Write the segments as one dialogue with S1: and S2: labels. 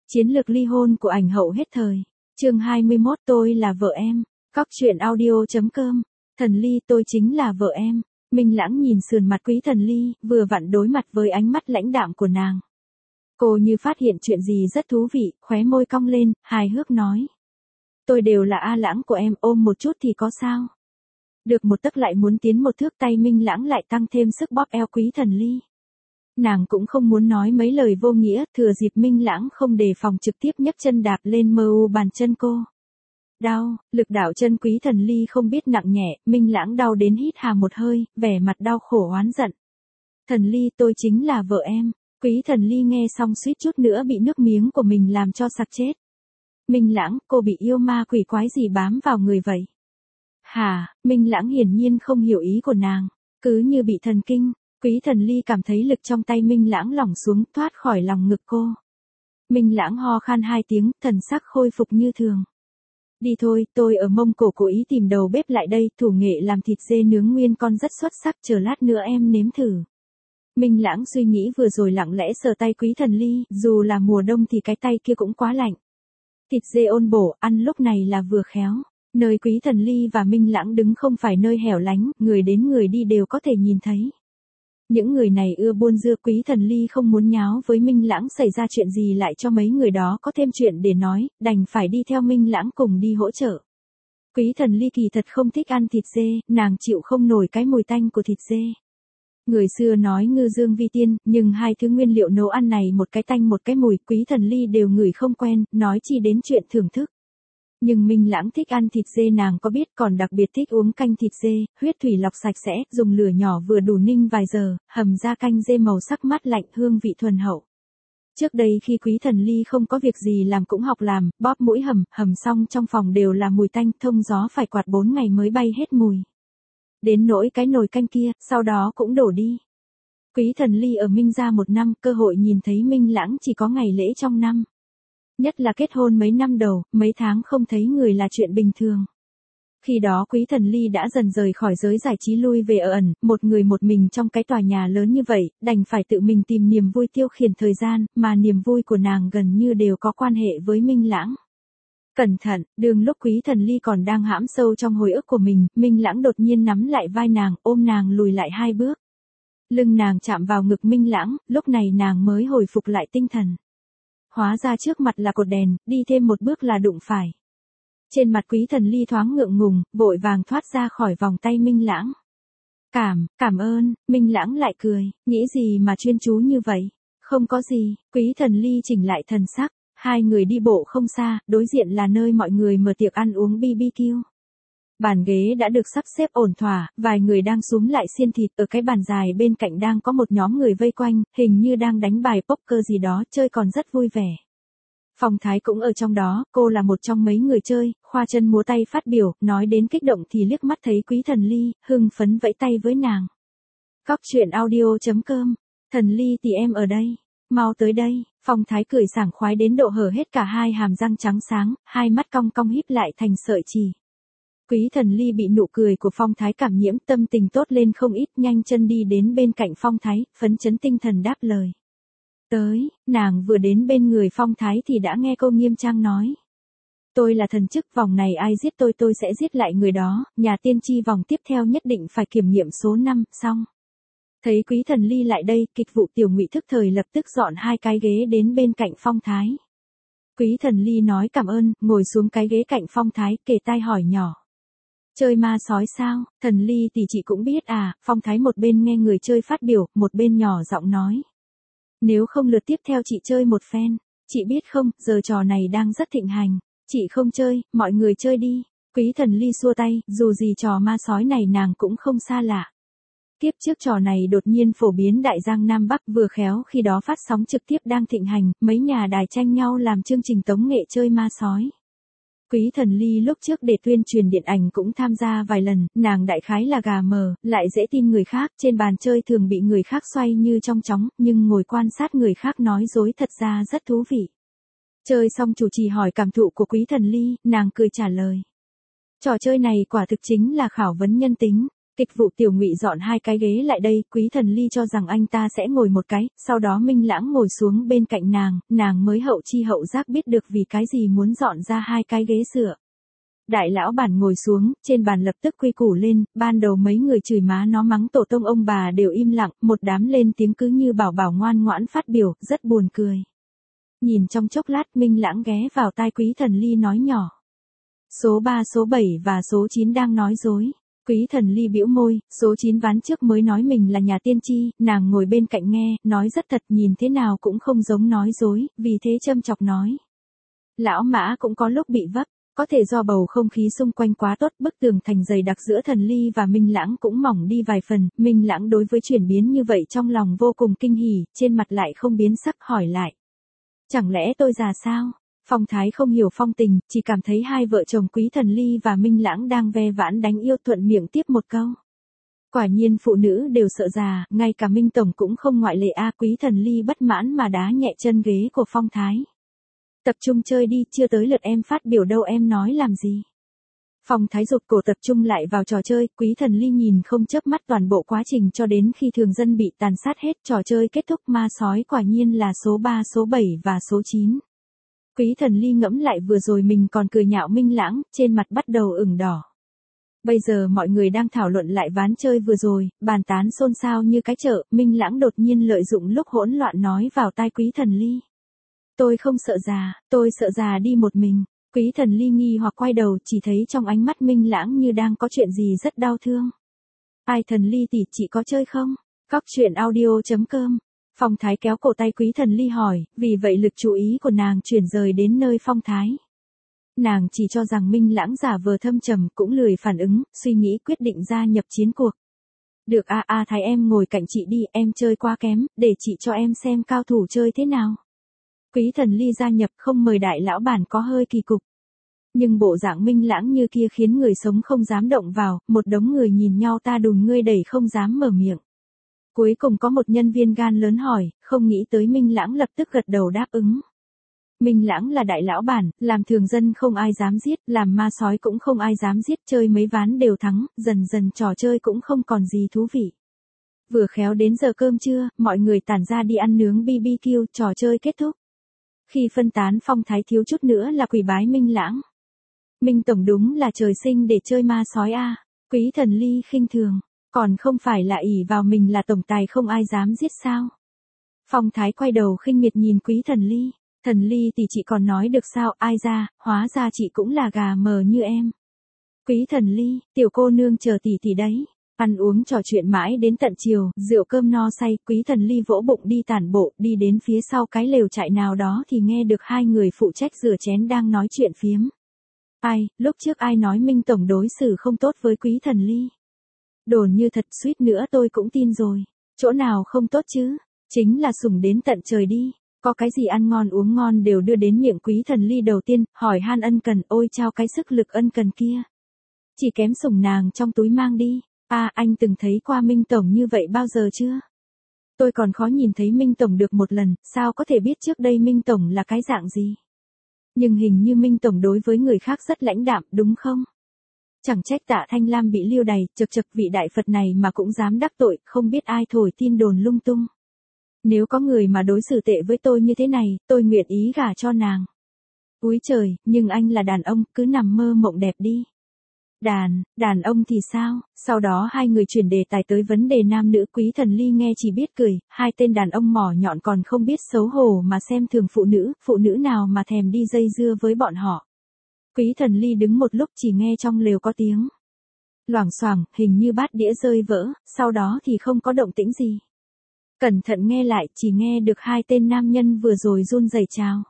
S1: Chiến lược ly hôn của ảnh hậu hết thời. Chương 21 tôi là vợ em. Cóc truyện audio.com. Thần Ly tôi chính là vợ em. Minh Lãng nhìn sườn mặt Quý Thần Ly, vừa vặn đối mặt với ánh mắt lãnh đạm của nàng. Cô như phát hiện chuyện gì rất thú vị, khóe môi cong lên, hài hước nói. Tôi đều là A Lãng của em, ôm một chút thì có sao. Được một tấc lại muốn tiến một thước, tay Minh Lãng lại tăng thêm sức bóp eo Quý Thần Ly. Nàng cũng không muốn nói mấy lời vô nghĩa, thừa dịp Minh Lãng không đề phòng trực tiếp nhấc chân đạp lên mơ u bàn chân cô. Đau, lực đạo chân Quý Thần Ly không biết nặng nhẹ, Minh Lãng đau đến hít hà một hơi, vẻ mặt đau khổ oán giận. Thần Ly tôi chính là vợ em. Quý Thần Ly nghe xong suýt chút nữa bị nước miếng của mình làm cho sặc chết. Minh Lãng, cô bị yêu ma quỷ quái gì bám vào người vậy? Hả, Minh Lãng hiển nhiên không hiểu ý của nàng, cứ như bị thần kinh. Quý Thần Ly cảm thấy lực trong tay Minh Lãng lỏng xuống, thoát khỏi lòng ngực cô. Minh Lãng ho khan 2 tiếng, thần sắc khôi phục như thường. Đi thôi, tôi ở Mông Cổ cố ý tìm đầu bếp lại đây, thủ nghệ làm thịt dê nướng nguyên con rất xuất sắc, chờ lát nữa em nếm thử. Minh Lãng suy nghĩ vừa rồi lặng lẽ sờ tay Quý Thần Ly, dù là mùa đông thì cái tay kia cũng quá lạnh. Thịt dê ôn bổ, ăn lúc này là vừa khéo. Nơi Quý Thần Ly và Minh Lãng đứng không phải nơi hẻo lánh, người đến người đi đều có thể nhìn thấy. Những người này ưa buôn dưa, Quý Thần Ly không muốn nháo với Minh Lãng xảy ra chuyện gì lại cho mấy người đó có thêm chuyện để nói, đành phải đi theo Minh Lãng cùng đi hỗ trợ. Quý Thần Ly kỳ thật không thích ăn thịt dê, nàng chịu không nổi cái mùi tanh của thịt dê. Người xưa nói ngư dương vi tiên, nhưng hai thứ nguyên liệu nấu ăn này một cái tanh một cái mùi, Quý Thần Ly đều ngửi không quen, nói chi đến chuyện thưởng thức. Nhưng Minh Lãng thích ăn thịt dê nàng có biết, còn đặc biệt thích uống canh thịt dê, huyết thủy lọc sạch sẽ, dùng lửa nhỏ vừa đủ ninh vài giờ, hầm ra canh dê màu sắc mát lạnh, hương vị thuần hậu. Trước đây khi Quý Thần Ly không có việc gì làm cũng học làm, bóp mũi hầm xong trong phòng đều là mùi tanh, thông gió phải quạt 4 ngày mới bay hết mùi. Đến nỗi cái nồi canh kia, sau đó cũng đổ đi. Quý Thần Ly ở Minh gia 1 năm, cơ hội nhìn thấy Minh Lãng chỉ có ngày lễ trong năm. Nhất là kết hôn mấy năm đầu, mấy tháng không thấy người là chuyện bình thường. Khi đó Quý Thần Ly đã dần rời khỏi giới giải trí lui về ở ẩn, một người một mình trong cái tòa nhà lớn như vậy, đành phải tự mình tìm niềm vui tiêu khiển thời gian, mà niềm vui của nàng gần như đều có quan hệ với Minh Lãng. Cẩn thận, đường lúc Quý Thần Ly còn đang hãm sâu trong hồi ức của mình, Minh Lãng đột nhiên nắm lại vai nàng, ôm nàng lùi lại 2 bước. Lưng nàng chạm vào ngực Minh Lãng, lúc này nàng mới hồi phục lại tinh thần. Hóa ra trước mặt là cột đèn, đi thêm một bước là đụng phải. Trên mặt Quý Thần Ly thoáng ngượng ngùng, vội vàng thoát ra khỏi vòng tay Minh Lãng. Cảm ơn, Minh Lãng lại cười, nghĩ gì mà chuyên chú như vậy? Không có gì, Quý Thần Ly chỉnh lại thần sắc, hai người đi bộ không xa, đối diện là nơi mọi người mở tiệc ăn uống BBQ. Bàn ghế đã được sắp xếp ổn thỏa, vài người đang xúm lại xiên thịt, ở cái bàn dài bên cạnh đang có một nhóm người vây quanh, hình như đang đánh bài poker gì đó, chơi còn rất vui vẻ. Phong Thái cũng ở trong đó, cô là một trong mấy người chơi, khoa chân múa tay phát biểu, nói đến kích động thì liếc mắt thấy Quý Thần Ly, hưng phấn vẫy tay với nàng. Cóc truyện audio.com, Thần Ly thì em ở đây, mau tới đây. Phong Thái cười sảng khoái đến độ hở hết cả hai hàm răng trắng sáng, hai mắt cong cong híp lại thành sợi chỉ. Quý Thần Ly bị nụ cười của Phong Thái cảm nhiễm, tâm tình tốt lên không ít, nhanh chân đi đến bên cạnh Phong Thái, phấn chấn tinh thần đáp lời. Nàng vừa đến bên người Phong Thái thì đã nghe cô nghiêm trang nói. Tôi là thần chức, vòng này ai giết tôi sẽ giết lại người đó, nhà tiên tri vòng tiếp theo nhất định phải kiểm nghiệm số 5, xong. Thấy Quý Thần Ly lại đây, kịch vụ Tiểu Ngụy thức thời lập tức dọn 2 cái ghế đến bên cạnh Phong Thái. Quý Thần Ly nói cảm ơn, ngồi xuống cái ghế cạnh Phong Thái, kề tai hỏi nhỏ. Chơi ma sói sao? Thần Ly thì chị cũng biết à, Phong Thái một bên nghe người chơi phát biểu, một bên nhỏ giọng nói. Nếu không lượt tiếp theo chị chơi một phen, chị biết không, giờ trò này đang rất thịnh hành, chị không chơi, mọi người chơi đi. Quý Thần Ly xua tay, dù gì trò ma sói này nàng cũng không xa lạ. Kiếp trước trò này đột nhiên phổ biến Đại Giang Nam Bắc, vừa khéo khi đó phát sóng trực tiếp đang thịnh hành, mấy nhà đài tranh nhau làm chương trình tống nghệ chơi ma sói. Quý Thần Ly lúc trước để tuyên truyền điện ảnh cũng tham gia vài lần, nàng đại khái là gà mờ, lại dễ tin người khác, trên bàn chơi thường bị người khác xoay như trong chóng, nhưng ngồi quan sát người khác nói dối thật ra rất thú vị. Chơi xong chủ trì hỏi cảm thụ của Quý Thần Ly, nàng cười trả lời. Trò chơi này quả thực chính là khảo vấn nhân tính, Kịch vụ Tiểu Ngụy dọn 2 cái ghế lại đây, Quý Thần Ly cho rằng anh ta sẽ ngồi một cái, sau đó Minh Lãng ngồi xuống bên cạnh nàng mới hậu chi hậu giác biết được vì cái gì muốn dọn ra 2 cái ghế dựa. Đại lão bản ngồi xuống, trên bàn lập tức quy củ lên, ban đầu mấy người chửi má nó mắng tổ tông ông bà đều im lặng, một đám lên tiếng cứ như bảo bảo ngoan ngoãn phát biểu, rất buồn cười. Nhìn trong chốc lát Minh Lãng ghé vào tai Quý Thần Ly nói nhỏ. Số 3, số 7 và số 9 đang nói dối. Quý Thần Ly bĩu môi, số 9 ván trước mới nói mình là nhà tiên tri, nàng ngồi bên cạnh nghe, nói rất thật nhìn thế nào cũng không giống nói dối, vì thế châm chọc nói. Lão Mã cũng có lúc bị vấp. Có thể do bầu không khí xung quanh quá tốt, bức tường thành dày đặc giữa Thần Ly và Minh Lãng cũng mỏng đi vài phần, Minh Lãng đối với chuyển biến như vậy trong lòng vô cùng kinh hỉ, trên mặt lại không biến sắc hỏi lại. Chẳng lẽ tôi già sao? Phong Thái không hiểu phong tình, chỉ cảm thấy hai vợ chồng Quý Thần Ly và Minh Lãng đang ve vãn đánh yêu thuận miệng tiếp một câu. Quả nhiên phụ nữ đều sợ già, ngay cả Minh Tổng cũng không ngoại lệ a. Quý Thần Ly bất mãn mà đá nhẹ chân ghế của Phong Thái. Tập trung chơi đi, chưa tới lượt em phát biểu đâu em nói làm gì. Phong Thái rụt cổ tập trung lại vào trò chơi, Quý Thần Ly nhìn không chớp mắt toàn bộ quá trình cho đến khi thường dân bị tàn sát hết, trò chơi kết thúc ma sói quả nhiên là số 3, số 7 và số 9. Quý Thần Ly ngẫm lại vừa rồi mình còn cười nhạo Minh Lãng, trên mặt bắt đầu ửng đỏ. Bây giờ mọi người đang thảo luận lại ván chơi vừa rồi, bàn tán xôn xao như cái chợ, Minh Lãng đột nhiên lợi dụng lúc hỗn loạn nói vào tai Quý Thần Ly. Tôi không sợ già, tôi sợ già đi một mình. Quý Thần Ly nghi hoặc quay đầu chỉ thấy trong ánh mắt Minh Lãng như đang có chuyện gì rất đau thương. Ai Thần Ly tỷ chị có chơi không? Cóc truyện audio.com. Phong Thái kéo cổ tay Quý Thần Ly hỏi, vì vậy lực chú ý của nàng chuyển rời đến nơi Phong Thái. Nàng chỉ cho rằng Minh Lãng giả vờ thâm trầm cũng lười phản ứng, suy nghĩ quyết định gia nhập chiến cuộc. Được a Thái em ngồi cạnh chị đi, em chơi quá kém, để chị cho em xem cao thủ chơi thế nào. Quý Thần Ly gia nhập không mời đại lão bản có hơi kỳ cục. Nhưng bộ dạng Minh Lãng như kia khiến người sống không dám động vào, một đống người nhìn nhau ta đùn ngươi đẩy không dám mở miệng. Cuối cùng có một nhân viên gan lớn hỏi, không nghĩ tới Minh Lãng lập tức gật đầu đáp ứng. Minh Lãng là đại lão bản, làm thường dân không ai dám giết, làm ma sói cũng không ai dám giết, chơi mấy ván đều thắng, dần dần trò chơi cũng không còn gì thú vị. Vừa khéo đến giờ cơm trưa, mọi người tản ra đi ăn nướng BBQ, trò chơi kết thúc. Khi phân tán Phong Thái thiếu chút nữa là quỳ bái Minh Lãng. Minh Tổng đúng là trời sinh để chơi ma sói a. Quý Thần Ly khinh thường, còn không phải là ỷ vào mình là tổng tài không ai dám giết sao. Phong Thái quay đầu khinh miệt nhìn Quý Thần Ly. Thần Ly thì chị còn nói được sao, ai ra, hóa ra chị cũng là gà mờ như em. Quý Thần Ly, tiểu cô nương chờ tỷ đấy. Ăn uống trò chuyện mãi đến tận chiều, rượu cơm no say, Quý Thần Ly vỗ bụng đi tản bộ, đi đến phía sau cái lều trại nào đó thì nghe được hai người phụ trách rửa chén đang nói chuyện phiếm. Ai, lúc trước ai nói Minh Tổng đối xử không tốt với Quý Thần Ly? Đồn như thật suýt nữa tôi cũng tin rồi. Chỗ nào không tốt chứ? Chính là sủng đến tận trời đi. Có cái gì ăn ngon uống ngon đều đưa đến miệng Quý Thần Ly đầu tiên, hỏi han ân cần, ôi trao cái sức lực ân cần kia. Chỉ kém sủng nàng trong túi mang đi. Anh từng thấy qua Minh Tổng như vậy bao giờ chưa? Tôi còn khó nhìn thấy Minh Tổng được một lần, sao có thể biết trước đây Minh Tổng là cái dạng gì? Nhưng hình như Minh Tổng đối với người khác rất lãnh đạm, đúng không? Chẳng trách Tạ Thanh Lam bị liêu đày, chật vị đại Phật này mà cũng dám đắc tội, không biết ai thổi tin đồn lung tung. Nếu có người mà đối xử tệ với tôi như thế này, tôi nguyện ý gả cho nàng. Úi trời, nhưng anh là đàn ông, cứ nằm mơ mộng đẹp đi. Đàn ông thì sao? Sau đó hai người chuyển đề tài tới vấn đề nam nữ. Quý Thần Ly nghe chỉ biết cười, hai tên đàn ông mỏ nhọn còn không biết xấu hổ mà xem thường phụ nữ nào mà thèm đi dây dưa với bọn họ. Quý Thần Ly đứng một lúc chỉ nghe trong lều có tiếng loảng xoảng, hình như bát đĩa rơi vỡ, sau đó thì không có động tĩnh gì. Cẩn thận nghe lại, chỉ nghe được hai tên nam nhân vừa rồi run rẩy chào.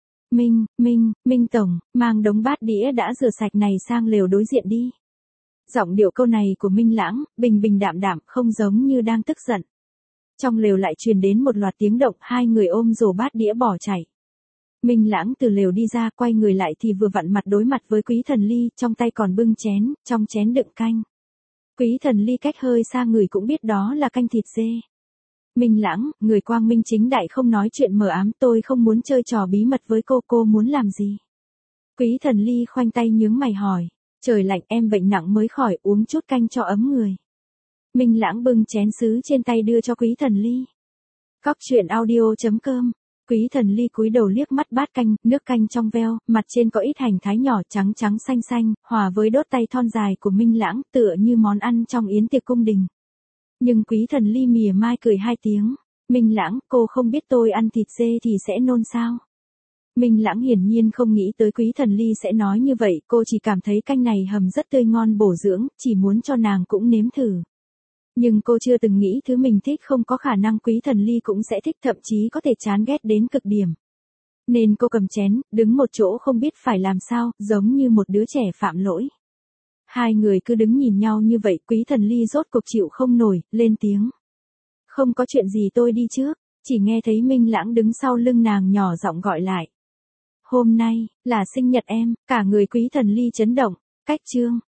S1: Minh Tổng, mang đống bát đĩa đã rửa sạch này sang lều đối diện đi. Giọng điệu câu này của Minh Lãng, bình đạm, không giống như đang tức giận. Trong lều lại truyền đến một loạt tiếng động, hai người ôm rổ bát đĩa bỏ chạy. Minh Lãng từ lều đi ra, quay người lại thì vừa vặn mặt đối mặt với Quý Thần Ly, trong tay còn bưng chén, trong chén đựng canh. Quý Thần Ly cách hơi xa người cũng biết đó là canh thịt dê. Minh Lãng, người quang minh chính đại không nói chuyện mờ ám, tôi không muốn chơi trò bí mật với cô muốn làm gì? Quý Thần Ly khoanh tay nhướng mày hỏi, trời lạnh em bệnh nặng mới khỏi, uống chút canh cho ấm người. Minh Lãng bưng chén sứ trên tay đưa cho Quý Thần Ly. Cóc truyện audio.com. Quý Thần Ly cúi đầu liếc mắt bát canh, nước canh trong veo, mặt trên có ít hành thái nhỏ trắng trắng xanh xanh, hòa với đốt tay thon dài của Minh Lãng, tựa như món ăn trong yến tiệc cung đình. Nhưng Quý Thần Ly mỉa mai cười hai tiếng. Minh Lãng, cô không biết tôi ăn thịt dê thì sẽ nôn sao? Minh Lãng hiển nhiên không nghĩ tới Quý Thần Ly sẽ nói như vậy, cô chỉ cảm thấy canh này hầm rất tươi ngon bổ dưỡng, chỉ muốn cho nàng cũng nếm thử. Nhưng cô chưa từng nghĩ thứ mình thích không có khả năng Quý Thần Ly cũng sẽ thích, thậm chí có thể chán ghét đến cực điểm. Nên cô cầm chén, đứng một chỗ không biết phải làm sao, giống như một đứa trẻ phạm lỗi. Hai người cứ đứng nhìn nhau như vậy, Quý Thần Ly rốt cuộc chịu không nổi, lên tiếng. Không có chuyện gì tôi đi trước, chỉ nghe thấy Minh Lãng đứng sau lưng nàng nhỏ giọng gọi lại. Hôm nay, là sinh nhật em, cả người Quý Thần Ly chấn động, cách chương.